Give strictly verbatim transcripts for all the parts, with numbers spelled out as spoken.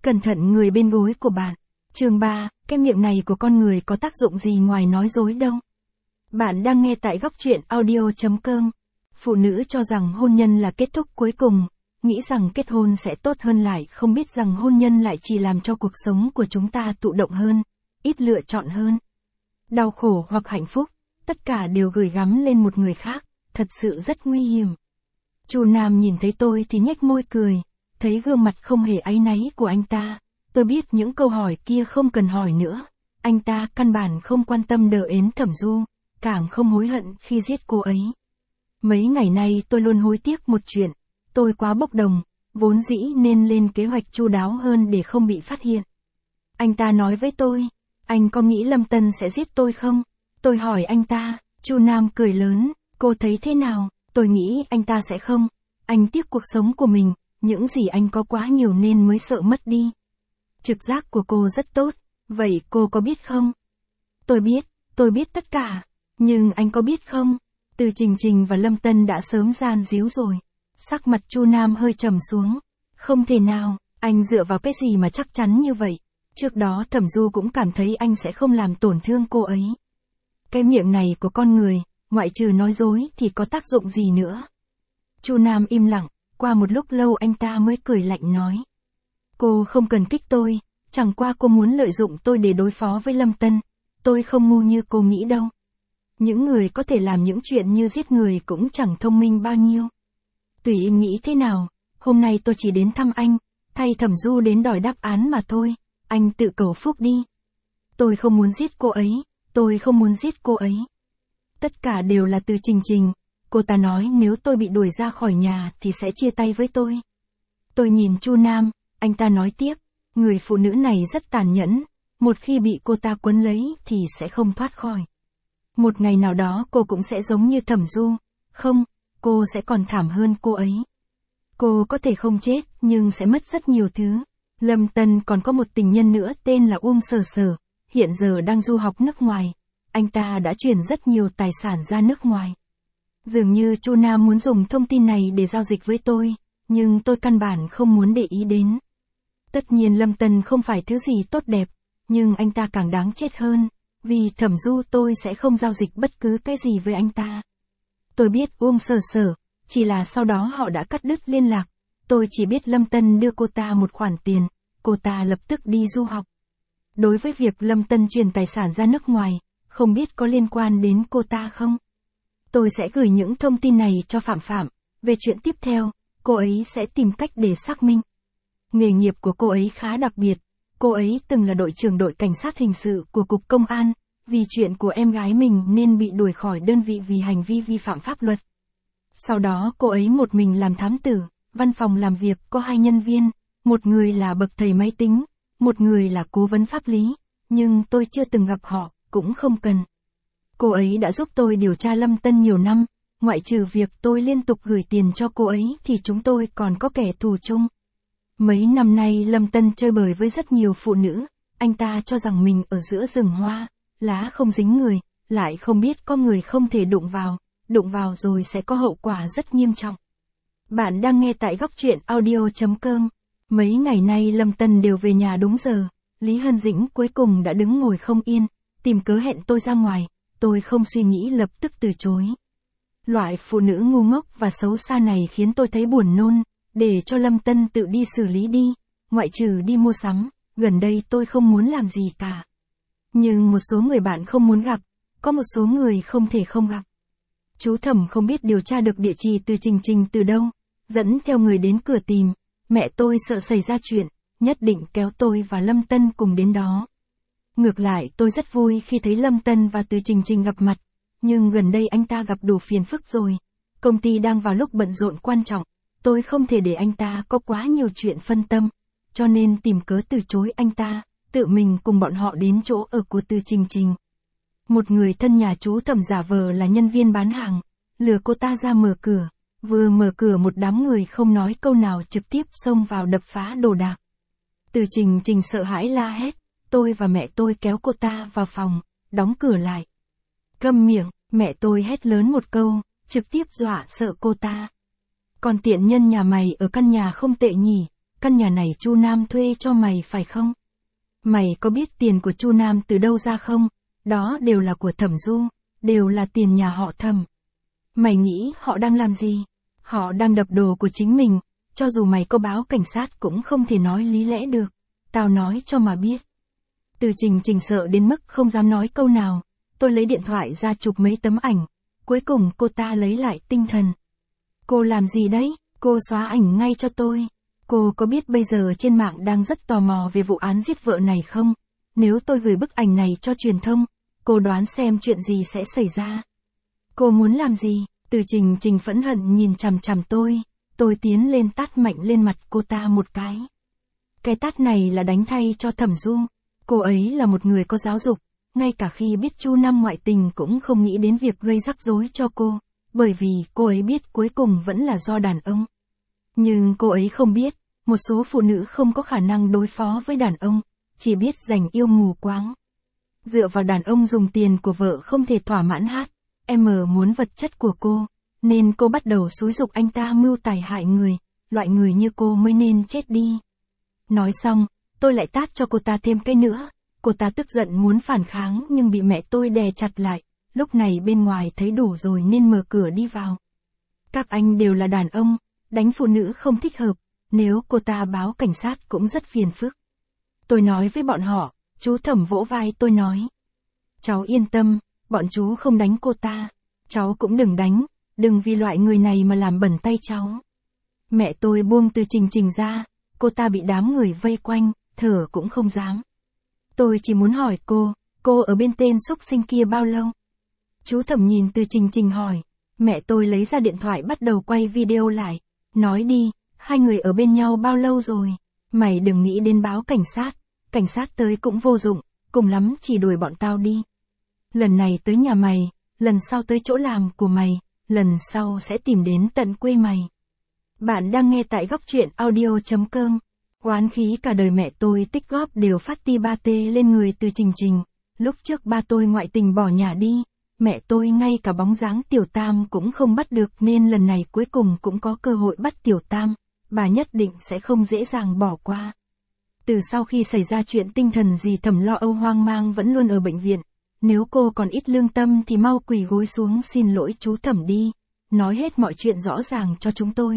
Cẩn thận người bên gối của bạn. Chương ba, cái miệng này của con người có tác dụng gì ngoài nói dối đâu. Bạn đang nghe tại góc truyện audio chấm com. Phụ nữ cho rằng hôn nhân là kết thúc cuối cùng, nghĩ rằng kết hôn sẽ tốt hơn lại không biết rằng hôn nhân lại chỉ làm cho cuộc sống của chúng ta thụ động hơn, ít lựa chọn hơn. Đau khổ hoặc hạnh phúc, tất cả đều gửi gắm lên một người khác, thật sự rất nguy hiểm. Chu Nam nhìn thấy tôi thì nhếch môi cười, thấy gương mặt không hề áy náy của anh ta, tôi biết những câu hỏi kia không cần hỏi nữa, anh ta căn bản không quan tâm đờ ến Thẩm Du, càng không hối hận khi giết cô ấy. Mấy ngày nay tôi luôn hối tiếc một chuyện, tôi quá bốc đồng, vốn dĩ nên lên kế hoạch chu đáo hơn để không bị phát hiện. Anh ta nói với tôi, anh có nghĩ Lâm Tân sẽ giết tôi không? Tôi hỏi anh ta, Chu Nam cười lớn, cô thấy thế nào? Tôi nghĩ anh ta sẽ không, anh tiếc cuộc sống của mình, những gì anh có quá nhiều nên mới sợ mất đi. Trực giác của cô rất tốt, vậy cô có biết không? Tôi biết, tôi biết tất cả, nhưng anh có biết không? Từ Trình Trình và Lâm Tân đã sớm gian díu rồi. Sắc mặt Chu Nam hơi trầm xuống. Không thể nào, anh dựa vào cái gì mà chắc chắn như vậy? Trước đó Thẩm Du cũng cảm thấy anh sẽ không làm tổn thương cô ấy. Cái miệng này của con người, ngoại trừ nói dối thì có tác dụng gì nữa? Chu Nam im lặng, qua một lúc lâu anh ta mới cười lạnh nói. Cô không cần kích tôi, chẳng qua cô muốn lợi dụng tôi để đối phó với Lâm Tân. Tôi không ngu như cô nghĩ đâu. Những người có thể làm những chuyện như giết người cũng chẳng thông minh bao nhiêu. Tùy em nghĩ thế nào, hôm nay tôi chỉ đến thăm anh, thay Thẩm Du đến đòi đáp án mà thôi, anh tự cầu phúc đi. Tôi không muốn giết cô ấy, tôi không muốn giết cô ấy. Tất cả đều là từ Trình Trình, cô ta nói nếu tôi bị đuổi ra khỏi nhà thì sẽ chia tay với tôi. Tôi nhìn Chu Nam, anh ta nói tiếp, người phụ nữ này rất tàn nhẫn, một khi bị cô ta quấn lấy thì sẽ không thoát khỏi. Một ngày nào đó cô cũng sẽ giống như Thẩm Du, không, cô sẽ còn thảm hơn cô ấy. Cô có thể không chết nhưng sẽ mất rất nhiều thứ. Lâm Tân còn có một tình nhân nữa tên là Uông Sở Sở, hiện giờ đang du học nước ngoài. Anh ta đã chuyển rất nhiều tài sản ra nước ngoài. Dường như Chu Nam muốn dùng thông tin này để giao dịch với tôi, nhưng tôi căn bản không muốn để ý đến. Tất nhiên Lâm Tân không phải thứ gì tốt đẹp, nhưng anh ta càng đáng chết hơn, vì Thẩm Du tôi sẽ không giao dịch bất cứ cái gì với anh ta. Tôi biết Uông Sở Sở, chỉ là sau đó họ đã cắt đứt liên lạc, tôi chỉ biết Lâm Tân đưa cô ta một khoản tiền, cô ta lập tức đi du học. Đối với việc Lâm Tân chuyển tài sản ra nước ngoài, không biết có liên quan đến cô ta không? Tôi sẽ gửi những thông tin này cho Phạm Phạm, về chuyện tiếp theo, cô ấy sẽ tìm cách để xác minh. Nghề nghiệp của cô ấy khá đặc biệt, cô ấy từng là đội trưởng đội cảnh sát hình sự của Cục Công an, vì chuyện của em gái mình nên bị đuổi khỏi đơn vị vì hành vi vi phạm pháp luật. Sau đó cô ấy một mình làm thám tử, văn phòng làm việc có hai nhân viên, một người là bậc thầy máy tính, một người là cố vấn pháp lý, nhưng tôi chưa từng gặp họ, cũng không cần. Cô ấy đã giúp tôi điều tra Lâm Tân nhiều năm, ngoại trừ việc tôi liên tục gửi tiền cho cô ấy thì chúng tôi còn có kẻ thù chung. Mấy năm nay Lâm Tân chơi bời với rất nhiều phụ nữ, anh ta cho rằng mình ở giữa rừng hoa, lá không dính người, lại không biết có người không thể đụng vào, đụng vào rồi sẽ có hậu quả rất nghiêm trọng. Bạn đang nghe tại góc truyện audio chấm com. Mấy ngày nay Lâm Tân đều về nhà đúng giờ, Lý Hân Dĩnh cuối cùng đã đứng ngồi không yên, tìm cớ hẹn tôi ra ngoài, tôi không suy nghĩ lập tức từ chối. Loại phụ nữ ngu ngốc và xấu xa này khiến tôi thấy buồn nôn, để cho Lâm Tân tự đi xử lý đi, ngoại trừ đi mua sắm, gần đây tôi không muốn làm gì cả. Nhưng một số người bạn không muốn gặp, có một số người không thể không gặp. Chú Thẩm không biết điều tra được địa chỉ từ Trình Trình từ đâu, dẫn theo người đến cửa tìm, mẹ tôi sợ xảy ra chuyện, nhất định kéo tôi và Lâm Tân cùng đến đó. Ngược lại tôi rất vui khi thấy Lâm Tân và Từ Trình Trình gặp mặt, nhưng gần đây anh ta gặp đủ phiền phức rồi, công ty đang vào lúc bận rộn quan trọng, tôi không thể để anh ta có quá nhiều chuyện phân tâm, cho nên tìm cớ từ chối anh ta, tự mình cùng bọn họ đến chỗ ở của Từ Trình Trình. Một người thân nhà chú Thẩm giả vờ là nhân viên bán hàng, lừa cô ta ra mở cửa, vừa mở cửa một đám người không nói câu nào trực tiếp xông vào đập phá đồ đạc. Từ Trình Trình sợ hãi la hét, tôi và mẹ tôi kéo cô ta vào phòng, đóng cửa lại. Câm miệng, mẹ tôi hét lớn một câu, trực tiếp dọa sợ cô ta. Còn tiện nhân nhà mày ở căn nhà không tệ nhỉ, căn nhà này Chu Nam thuê cho mày phải không? Mày có biết tiền của Chu Nam từ đâu ra không? Đó đều là của Thẩm Du, đều là tiền nhà họ Thẩm. Mày nghĩ họ đang làm gì? Họ đang đập đồ của chính mình, cho dù mày có báo cảnh sát cũng không thể nói lý lẽ được. Tao nói cho mà biết. Từ Trình Trình sợ đến mức không dám nói câu nào. Tôi lấy điện thoại ra chụp mấy tấm ảnh. Cuối cùng cô ta lấy lại tinh thần. Cô làm gì đấy? Cô xóa ảnh ngay cho tôi. Cô có biết bây giờ trên mạng đang rất tò mò về vụ án giết vợ này không? Nếu tôi gửi bức ảnh này cho truyền thông, cô đoán xem chuyện gì sẽ xảy ra. Cô muốn làm gì? Từ Trình Trình phẫn hận nhìn chằm chằm tôi. Tôi tiến lên tát mạnh lên mặt cô ta một cái. Cái tát này là đánh thay cho Thẩm Du. Cô ấy là một người có giáo dục, ngay cả khi biết Chu Nam ngoại tình cũng không nghĩ đến việc gây rắc rối cho cô, bởi vì cô ấy biết cuối cùng vẫn là do đàn ông. Nhưng cô ấy không biết, một số phụ nữ không có khả năng đối phó với đàn ông, chỉ biết dành yêu mù quáng. Dựa vào đàn ông dùng tiền của vợ không thể thỏa mãn hát, em muốn vật chất của cô, nên cô bắt đầu xúi giục anh ta mưu tài hại người, loại người như cô mới nên chết đi. Nói xong, tôi lại tát cho cô ta thêm cái nữa. Cô ta tức giận muốn phản kháng nhưng bị mẹ tôi đè chặt lại. Lúc này bên ngoài thấy đủ rồi nên mở cửa đi vào. Các anh đều là đàn ông, đánh phụ nữ không thích hợp. Nếu cô ta báo cảnh sát cũng rất phiền phức. Tôi nói với bọn họ, chú Thẩm vỗ vai tôi nói. Cháu yên tâm, bọn chú không đánh cô ta. Cháu cũng đừng đánh, đừng vì loại người này mà làm bẩn tay cháu. Mẹ tôi buông Từ Trình Trình ra. Cô ta bị đám người vây quanh, thở cũng không dám. Tôi chỉ muốn hỏi cô, cô ở bên tên xúc sinh kia bao lâu? Chú Thẩm nhìn Từ Trình Trình hỏi. Mẹ tôi lấy ra điện thoại bắt đầu quay video lại. Nói đi, hai người ở bên nhau bao lâu rồi? Mày đừng nghĩ đến báo cảnh sát. Cảnh sát tới cũng vô dụng, cùng lắm chỉ đuổi bọn tao đi. Lần này tới nhà mày, lần sau tới chỗ làm của mày, lần sau sẽ tìm đến tận quê mày. Bạn đang nghe tại góc truyện audio chấm com. Oán khí cả đời mẹ tôi tích góp đều phát ti ba tê lên người Từ Trình Trình. Lúc trước ba tôi ngoại tình bỏ nhà đi, mẹ tôi ngay cả bóng dáng Tiểu Tam cũng không bắt được nên lần này cuối cùng cũng có cơ hội bắt Tiểu Tam, bà nhất định sẽ không dễ dàng bỏ qua. Từ sau khi xảy ra chuyện tinh thần gì Thẩm lo âu hoang mang vẫn luôn ở bệnh viện. Nếu cô còn ít lương tâm thì mau quỳ gối xuống xin lỗi chú Thẩm đi, nói hết mọi chuyện rõ ràng cho chúng tôi.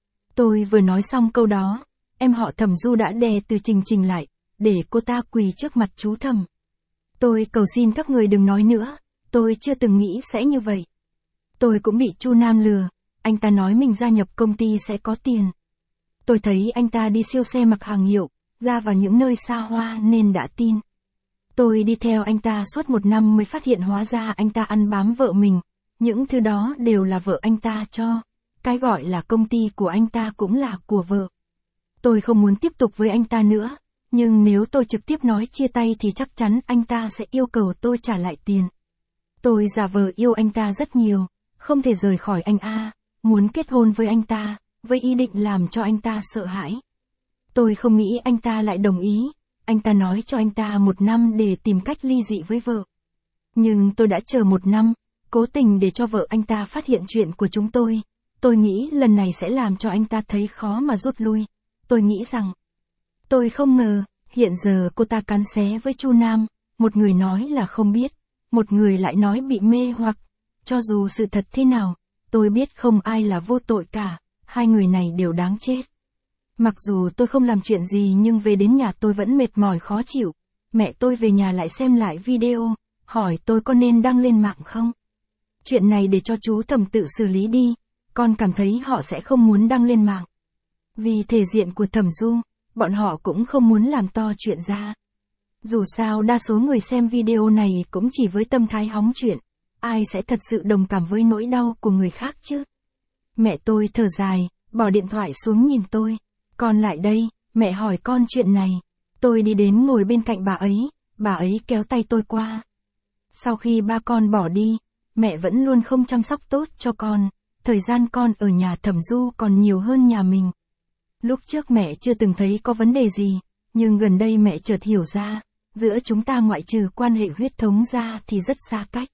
Tôi vừa nói xong câu đó, em họ Thẩm Du đã đè Từ Trình Trình lại, để cô ta quỳ trước mặt chú Thẩm. Tôi cầu xin các người đừng nói nữa, tôi chưa từng nghĩ sẽ như vậy. Tôi cũng bị Chu Nam lừa, anh ta nói mình gia nhập công ty sẽ có tiền. Tôi thấy anh ta đi siêu xe mặc hàng hiệu, ra vào những nơi xa hoa nên đã tin. Tôi đi theo anh ta suốt một năm mới phát hiện hóa ra anh ta ăn bám vợ mình, những thứ đó đều là vợ anh ta cho. Cái gọi là công ty của anh ta cũng là của vợ. Tôi không muốn tiếp tục với anh ta nữa, nhưng nếu tôi trực tiếp nói chia tay thì chắc chắn anh ta sẽ yêu cầu tôi trả lại tiền. Tôi giả vờ yêu anh ta rất nhiều, không thể rời khỏi anh A, muốn kết hôn với anh ta, với ý định làm cho anh ta sợ hãi. Tôi không nghĩ anh ta lại đồng ý, anh ta nói cho anh ta một năm để tìm cách ly dị với vợ. Nhưng tôi đã chờ một năm, cố tình để cho vợ anh ta phát hiện chuyện của chúng tôi. Tôi nghĩ lần này sẽ làm cho anh ta thấy khó mà rút lui. Tôi nghĩ rằng, tôi không ngờ, hiện giờ cô ta cắn xé với Chu Nam, một người nói là không biết, một người lại nói bị mê hoặc. Cho dù sự thật thế nào, tôi biết không ai là vô tội cả, hai người này đều đáng chết. Mặc dù tôi không làm chuyện gì nhưng về đến nhà tôi vẫn mệt mỏi khó chịu. Mẹ tôi về nhà lại xem lại video, hỏi tôi có nên đăng lên mạng không? Chuyện này để cho chú Thẩm tự xử lý đi, con cảm thấy họ sẽ không muốn đăng lên mạng. Vì thể diện của Thẩm Du, bọn họ cũng không muốn làm to chuyện ra. Dù sao đa số người xem video này cũng chỉ với tâm thái hóng chuyện, ai sẽ thật sự đồng cảm với nỗi đau của người khác chứ? Mẹ tôi thở dài, bỏ điện thoại xuống nhìn tôi. Con lại đây, mẹ hỏi con chuyện này. Tôi đi đến ngồi bên cạnh bà ấy, bà ấy kéo tay tôi qua. Sau khi ba con bỏ đi, mẹ vẫn luôn không chăm sóc tốt cho con, thời gian con ở nhà Thẩm Du còn nhiều hơn nhà mình. Lúc trước mẹ chưa từng thấy có vấn đề gì, nhưng gần đây mẹ chợt hiểu ra, giữa chúng ta ngoại trừ quan hệ huyết thống ra thì rất xa cách.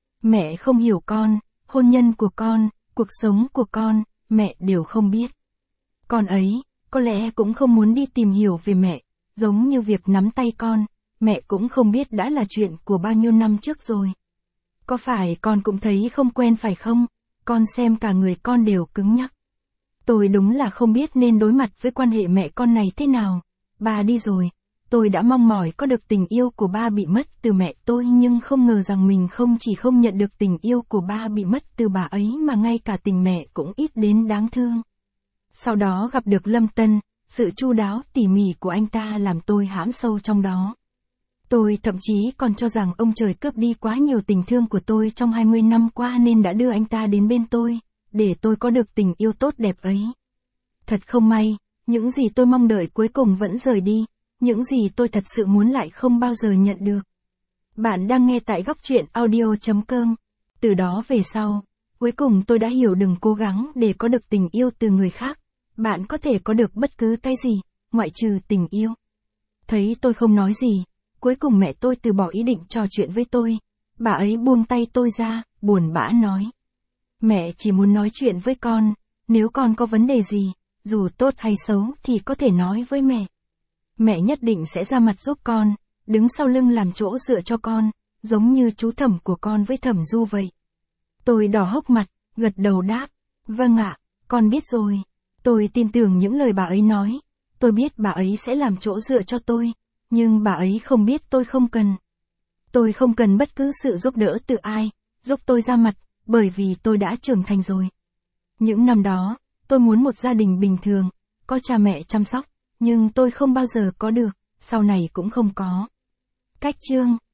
Mẹ không hiểu con, hôn nhân của con, cuộc sống của con, mẹ đều không biết. Con ấy, có lẽ cũng không muốn đi tìm hiểu về mẹ, giống như việc nắm tay con, mẹ cũng không biết đã là chuyện của bao nhiêu năm trước rồi. Có phải con cũng thấy không quen phải không? Con xem cả người con đều cứng nhắc. Tôi đúng là không biết nên đối mặt với quan hệ mẹ con này thế nào. Ba đi rồi, tôi đã mong mỏi có được tình yêu của ba bị mất từ mẹ tôi, nhưng không ngờ rằng mình không chỉ không nhận được tình yêu của ba bị mất từ bà ấy mà ngay cả tình mẹ cũng ít đến đáng thương. Sau đó gặp được Lâm Tân, sự chu đáo tỉ mỉ của anh ta làm tôi hãm sâu trong đó. Tôi thậm chí còn cho rằng ông trời cướp đi quá nhiều tình thương của tôi trong hai mươi năm qua nên đã đưa anh ta đến bên tôi, để tôi có được tình yêu tốt đẹp ấy. Thật không may, những gì tôi mong đợi cuối cùng vẫn rời đi, những gì tôi thật sự muốn lại không bao giờ nhận được. Bạn đang nghe tại góc truyện audio chấm com. Từ đó về sau, cuối cùng tôi đã hiểu đừng cố gắng để có được tình yêu từ người khác. Bạn có thể có được bất cứ cái gì, ngoại trừ tình yêu. Thấy tôi không nói gì, cuối cùng mẹ tôi từ bỏ ý định trò chuyện với tôi. Bà ấy buông tay tôi ra, buồn bã nói. Mẹ chỉ muốn nói chuyện với con, nếu con có vấn đề gì, dù tốt hay xấu thì có thể nói với mẹ. Mẹ nhất định sẽ ra mặt giúp con, đứng sau lưng làm chỗ dựa cho con, giống như chú Thẩm của con với Thẩm Du vậy. Tôi đỏ hốc mặt, gật đầu đáp. Vâng ạ, con biết rồi. Tôi tin tưởng những lời bà ấy nói. Tôi biết bà ấy sẽ làm chỗ dựa cho tôi, nhưng bà ấy không biết tôi không cần. Tôi không cần bất cứ sự giúp đỡ từ ai, giúp tôi ra mặt, bởi vì tôi đã trưởng thành rồi. Những năm đó, tôi muốn một gia đình bình thường, có cha mẹ chăm sóc, nhưng tôi không bao giờ có được, sau này cũng không có. Cách chương